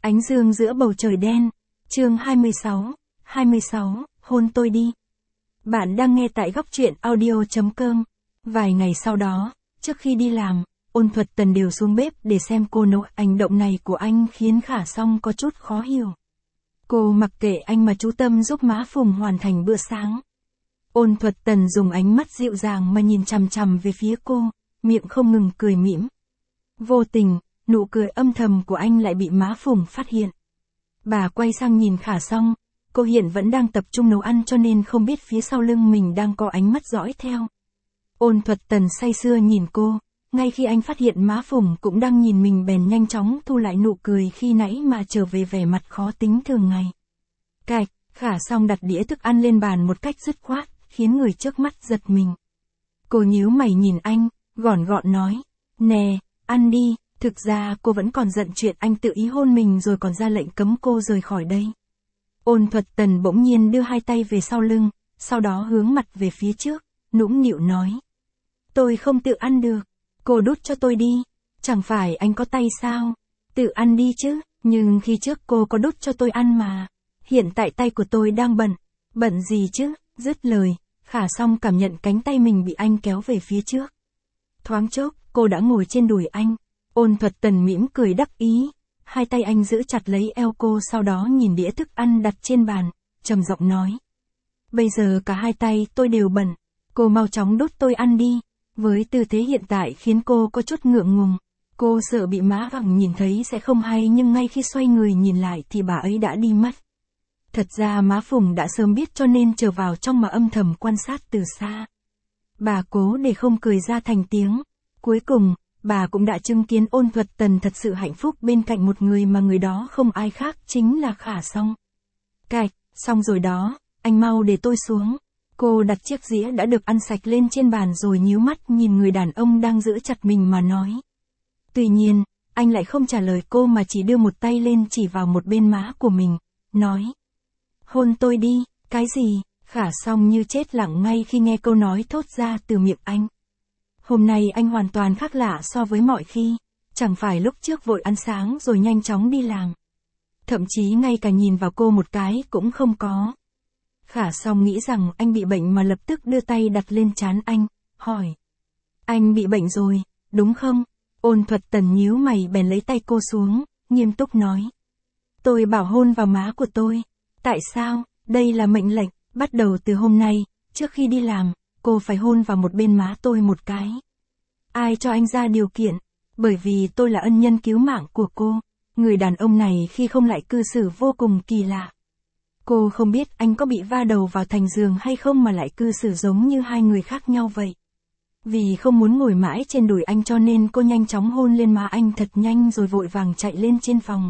Ánh dương giữa bầu trời đen. Chương 26, hôn tôi đi. Bạn đang nghe tại góc truyện audio.com. Vài ngày sau đó, trước khi đi làm, Ôn Thuật Tần đều xuống bếp để xem cô nấu. Hành động này của anh khiến Khả Song có chút khó hiểu. Cô mặc kệ anh mà chú tâm giúp má Phùng hoàn thành bữa sáng. Ôn Thuật Tần dùng ánh mắt dịu dàng mà nhìn chằm chằm về phía cô, miệng không ngừng cười mỉm. Vô tình, nụ cười âm thầm của anh lại bị má Phùng phát hiện. Bà quay sang nhìn Khả Song, cô hiện vẫn đang tập trung nấu ăn cho nên không biết phía sau lưng mình đang có ánh mắt dõi theo. Ôn Thuật Tần say sưa nhìn cô, ngay khi anh phát hiện má Phùng cũng đang nhìn mình bèn nhanh chóng thu lại nụ cười khi nãy mà trở về vẻ mặt khó tính thường ngày. Cạch, Khả Song đặt đĩa thức ăn lên bàn một cách dứt khoát, khiến người trước mắt giật mình. Cô nhíu mày nhìn anh, gọn gọn nói, nè, ăn đi. Thực ra cô vẫn còn giận chuyện anh tự ý hôn mình rồi còn ra lệnh cấm cô rời khỏi đây. Ôn Thuật Tần bỗng nhiên đưa hai tay về sau lưng, sau đó hướng mặt về phía trước, nũng nịu nói. Tôi không tự ăn được, cô đút cho tôi đi, chẳng phải anh có tay sao, tự ăn đi chứ, nhưng khi trước cô có đút cho tôi ăn mà, hiện tại tay của tôi đang bận gì chứ, dứt lời, Khả Song cảm nhận cánh tay mình bị anh kéo về phía trước. Thoáng chốc, cô đã ngồi trên đùi anh. Ôn Thuật Tần mỉm cười đắc ý, hai tay anh giữ chặt lấy eo cô sau đó nhìn đĩa thức ăn đặt trên bàn, trầm giọng nói. Bây giờ cả hai tay tôi đều bận, cô mau chóng đút tôi ăn đi. Với tư thế hiện tại khiến cô có chút ngượng ngùng, cô sợ bị má Phùng nhìn thấy sẽ không hay nhưng ngay khi xoay người nhìn lại thì bà ấy đã đi mất. Thật ra má Phùng đã sớm biết cho nên trở vào trong mà âm thầm quan sát từ xa. Bà cố để không cười ra thành tiếng, cuối cùng, bà cũng đã chứng kiến Ôn Thuật Tần thật sự hạnh phúc bên cạnh một người mà người đó không ai khác chính là Khả Song. Cạch, xong rồi đó, anh mau để tôi xuống. Cô đặt chiếc dĩa đã được ăn sạch lên trên bàn rồi nhíu mắt nhìn người đàn ông đang giữ chặt mình mà nói. Tuy nhiên, anh lại không trả lời cô mà chỉ đưa một tay lên chỉ vào một bên má của mình, nói. Hôn tôi đi, cái gì? Khả Song như chết lặng ngay khi nghe câu nói thốt ra từ miệng anh. Hôm nay anh hoàn toàn khác lạ so với mọi khi, chẳng phải lúc trước vội ăn sáng rồi nhanh chóng đi làm. Thậm chí ngay cả nhìn vào cô một cái cũng không có. Khả Song nghĩ rằng anh bị bệnh mà lập tức đưa tay đặt lên trán anh, hỏi. Anh bị bệnh rồi, đúng không? Ôn Thuật Tần nhíu mày bèn lấy tay cô xuống, nghiêm túc nói. Tôi bảo hôn vào má của tôi. Tại sao? Đây là mệnh lệnh, bắt đầu từ hôm nay, trước khi đi làm. Cô phải hôn vào một bên má tôi một cái. Ai cho anh ra điều kiện? Bởi vì tôi là ân nhân cứu mạng của cô. Người đàn ông này khi không lại cư xử vô cùng kỳ lạ. Cô không biết anh có bị va đầu vào thành giường hay không mà lại cư xử giống như hai người khác nhau vậy. Vì không muốn ngồi mãi trên đùi anh cho nên cô nhanh chóng hôn lên má anh thật nhanh rồi vội vàng chạy lên trên phòng.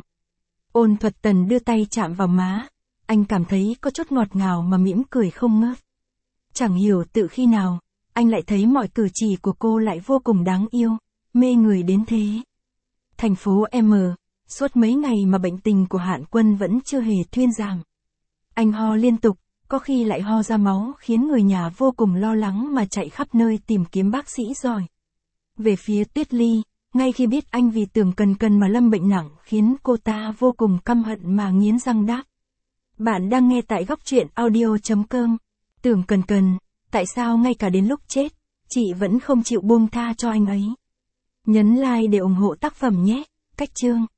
Ôn Thuật Tần đưa tay chạm vào má. Anh cảm thấy có chút ngọt ngào mà mỉm cười không ngớt. Chẳng hiểu tự khi nào, anh lại thấy mọi cử chỉ của cô lại vô cùng đáng yêu, mê người đến thế. Thành phố M, suốt mấy ngày mà bệnh tình của Hạn Quân vẫn chưa hề thuyên giảm. Anh ho liên tục, có khi lại ho ra máu khiến người nhà vô cùng lo lắng mà chạy khắp nơi tìm kiếm bác sĩ giỏi. Về phía Tuyết Ly, ngay khi biết anh vì Tưởng Cần Cần mà lâm bệnh nặng khiến cô ta vô cùng căm hận mà nghiến răng đáp. Bạn đang nghe tại góc truyện audio.com. Tưởng Cần Cần, tại sao ngay cả đến lúc chết, chị vẫn không chịu buông tha cho anh ấy? Nhấn like để ủng hộ tác phẩm nhé. Cách chương